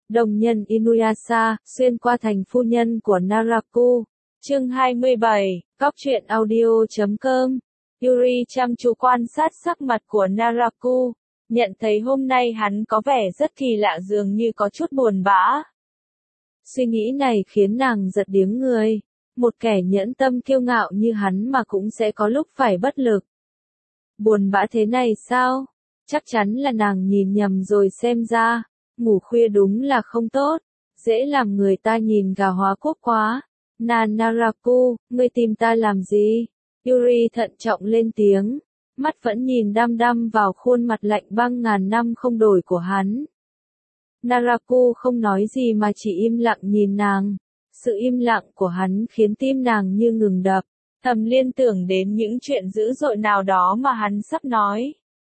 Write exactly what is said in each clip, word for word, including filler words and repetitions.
Đồng nhân Inuyasha, xuyên qua thành phu nhân của Naraku. Chương hai mươi bảy, Góc truyện audio chấm com. Yuri chăm chú quan sát sắc mặt của Naraku, nhận thấy hôm nay hắn có vẻ rất kỳ lạ, dường như có chút buồn bã. Suy nghĩ này khiến nàng giật điếng người, một kẻ nhẫn tâm kiêu ngạo như hắn mà cũng sẽ có lúc phải bất lực. Buồn bã thế này sao? Chắc chắn là nàng nhìn nhầm rồi, xem ra ngủ khuya đúng là không tốt, dễ làm người ta nhìn gà hóa quốc quá. Nà Naraku, ngươi tìm ta làm gì? Yuri thận trọng lên tiếng, mắt vẫn nhìn đăm đăm vào khuôn mặt lạnh băng ngàn năm không đổi của hắn. Naraku không nói gì mà chỉ im lặng nhìn nàng. Sự im lặng của hắn khiến tim nàng như ngừng đập, thầm liên tưởng đến những chuyện dữ dội nào đó mà hắn sắp nói.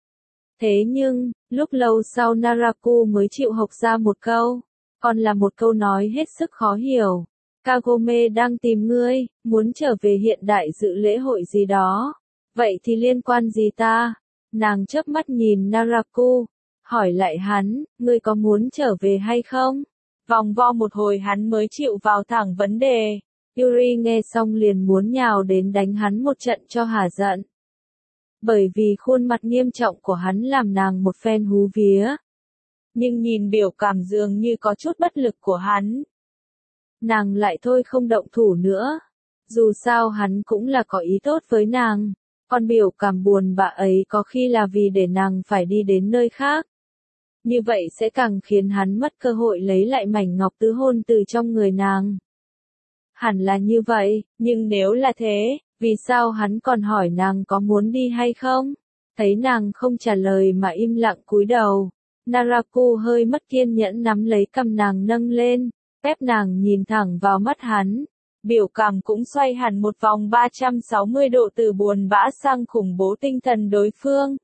Thế nhưng, lúc lâu sau Naraku mới chịu hộc ra một câu, còn là một câu nói hết sức khó hiểu. Kagome đang tìm ngươi, muốn trở về hiện đại dự lễ hội gì đó. Vậy thì liên quan gì ta? Nàng chớp mắt nhìn Naraku, hỏi lại hắn, ngươi có muốn trở về hay không? Vòng vo một hồi hắn mới chịu vào thẳng vấn đề. Yuri nghe xong liền muốn nhào đến đánh hắn một trận cho hả giận. Bởi vì khuôn mặt nghiêm trọng của hắn làm nàng một phen hú vía. Nhưng nhìn biểu cảm dường như có chút bất lực của hắn, nàng lại thôi không động thủ nữa. Dù sao hắn cũng là có ý tốt với nàng, còn biểu cảm buồn bã ấy có khi là vì để nàng phải đi đến nơi khác. Như vậy sẽ càng khiến hắn mất cơ hội lấy lại mảnh ngọc tứ hôn từ trong người nàng. Hẳn là như vậy, nhưng nếu là thế, vì sao hắn còn hỏi nàng có muốn đi hay không? Thấy nàng không trả lời mà im lặng cúi đầu, Naraku hơi mất kiên nhẫn nắm lấy cằm nàng nâng lên, ép nàng nhìn thẳng vào mắt hắn. Biểu cảm cũng xoay hẳn một vòng ba trăm sáu mươi độ, từ buồn bã sang khủng bố tinh thần đối phương.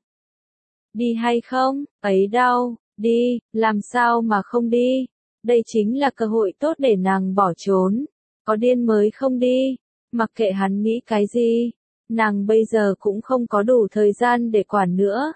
Đi hay không? Ấy đau, đi, làm sao mà không đi? Đây chính là cơ hội tốt để nàng bỏ trốn. Có điên mới không đi. Mặc kệ hắn nghĩ cái gì, nàng bây giờ cũng không có đủ thời gian để quản nữa.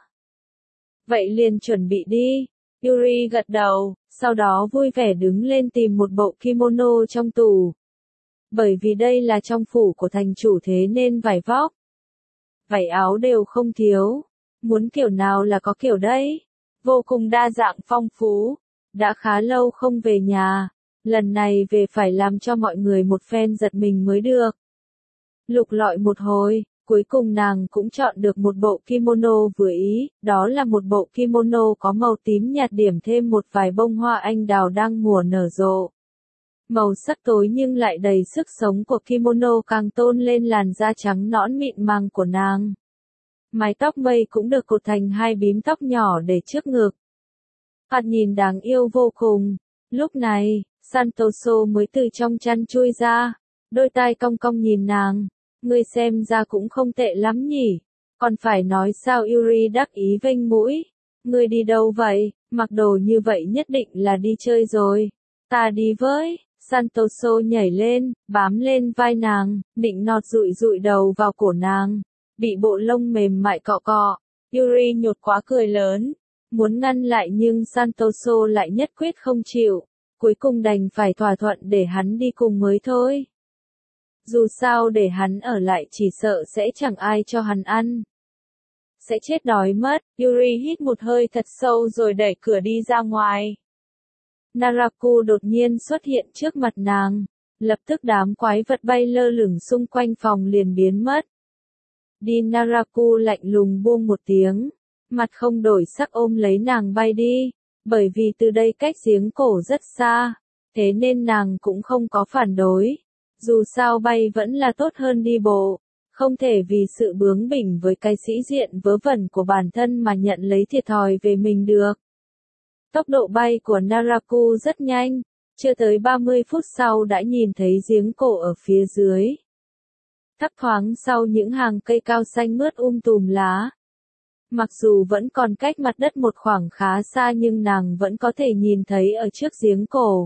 Vậy liền chuẩn bị đi. Yuri gật đầu, sau đó vui vẻ đứng lên tìm một bộ kimono trong tủ. Bởi vì đây là trong phủ của thành chủ thế nên vải vóc, vải áo đều không thiếu. Muốn kiểu nào là có kiểu đấy. Vô cùng đa dạng phong phú. Đã khá lâu không về nhà, lần này về phải làm cho mọi người một phen giật mình mới được. Lục lọi một hồi, cuối cùng nàng cũng chọn được một bộ kimono vừa ý, đó là một bộ kimono có màu tím nhạt điểm thêm một vài bông hoa anh đào đang mùa nở rộ. Màu sắc tối nhưng lại đầy sức sống của kimono càng tôn lên làn da trắng nõn mịn màng của nàng. Mái tóc mây cũng được cột thành hai bím tóc nhỏ để trước ngực. Thoạt nhìn đáng yêu vô cùng. Lúc này, Santoso mới từ trong chăn chui ra, đôi tai cong cong nhìn nàng. Ngươi xem ra cũng không tệ lắm nhỉ. Còn phải nói sao? Yuri đắc ý vênh mũi. Ngươi đi đâu vậy? Mặc đồ như vậy nhất định là đi chơi rồi. Ta đi với. Santoso nhảy lên, bám lên vai nàng, định nọt dụi dụi đầu vào cổ nàng. Bị bộ lông mềm mại cọ cọ. Yuri nhột quá cười lớn. Muốn ngăn lại nhưng Santoso lại nhất quyết không chịu. Cuối cùng đành phải thỏa thuận để hắn đi cùng mới thôi. Dù sao để hắn ở lại chỉ sợ sẽ chẳng ai cho hắn ăn. Sẽ chết đói mất. Yuri hít một hơi thật sâu rồi đẩy cửa đi ra ngoài. Naraku đột nhiên xuất hiện trước mặt nàng. Lập tức đám quái vật bay lơ lửng xung quanh phòng liền biến mất. Đi. Naraku lạnh lùng buông một tiếng. Mặt không đổi sắc ôm lấy nàng bay đi. Bởi vì từ đây cách giếng cổ rất xa. Thế nên nàng cũng không có phản đối. Dù sao bay vẫn là tốt hơn đi bộ. Không thể vì sự bướng bỉnh với cái sĩ diện vớ vẩn của bản thân mà nhận lấy thiệt thòi về mình được. Tốc độ bay của Naraku rất nhanh. Chưa tới ba mươi phút sau đã nhìn thấy giếng cổ ở phía dưới. Thấp thoáng sau những hàng cây cao xanh mướt um tùm lá. Mặc dù vẫn còn cách mặt đất một khoảng khá xa nhưng nàng vẫn có thể nhìn thấy ở trước giếng cổ.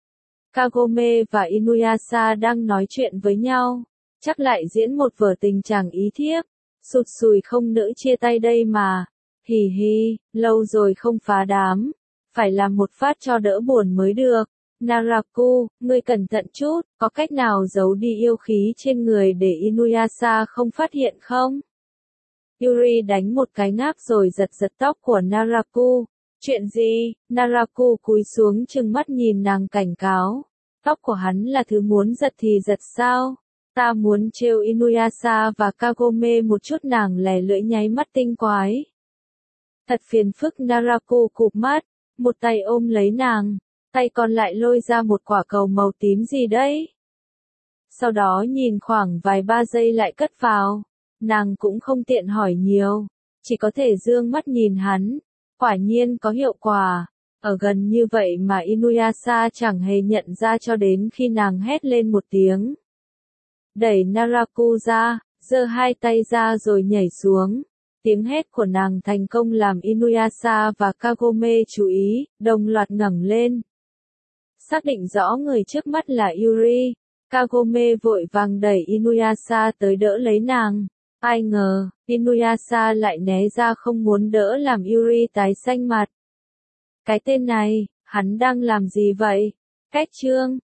Kagome và Inuyasha đang nói chuyện với nhau. Chắc lại diễn một vở tình chàng ý thiếp. Sụt sùi không nỡ chia tay đây mà. Hì hì, lâu rồi không phá đám. phải làm một phát cho đỡ buồn mới được. Naraku, ngươi cẩn thận chút, có cách nào giấu đi yêu khí trên người để Inuyasha không phát hiện không? Yuri đánh một cái ngáp rồi giật giật tóc của Naraku. Chuyện gì? Naraku cúi xuống trừng mắt nhìn nàng cảnh cáo. Tóc của hắn là thứ muốn giật thì giật sao? Ta muốn trêu Inuyasha và Kagome một chút, nàng lè lưỡi nháy mắt tinh quái. Thật phiền phức. Naraku cụp mắt, một tay ôm lấy nàng, tay còn lại lôi ra một quả cầu màu tím. Gì đấy? Sau đó nhìn khoảng vài ba giây lại cất vào. Nàng cũng không tiện hỏi nhiều, chỉ có thể dương mắt nhìn hắn. Quả nhiên có hiệu quả. Ở gần như vậy mà Inuyasha chẳng hề nhận ra cho đến khi nàng hét lên một tiếng. Đẩy Naraku ra, giơ hai tay ra rồi nhảy xuống. Tiếng hét của nàng thành công làm Inuyasha và Kagome chú ý, đồng loạt ngẩng lên. Xác định rõ người trước mắt là Yuri, Kagome vội vàng đẩy Inuyasha tới đỡ lấy nàng. Ai ngờ, Inuyasha lại né ra không muốn đỡ làm Yuri tái xanh mặt. Cái tên này, hắn đang làm gì vậy? Cách chương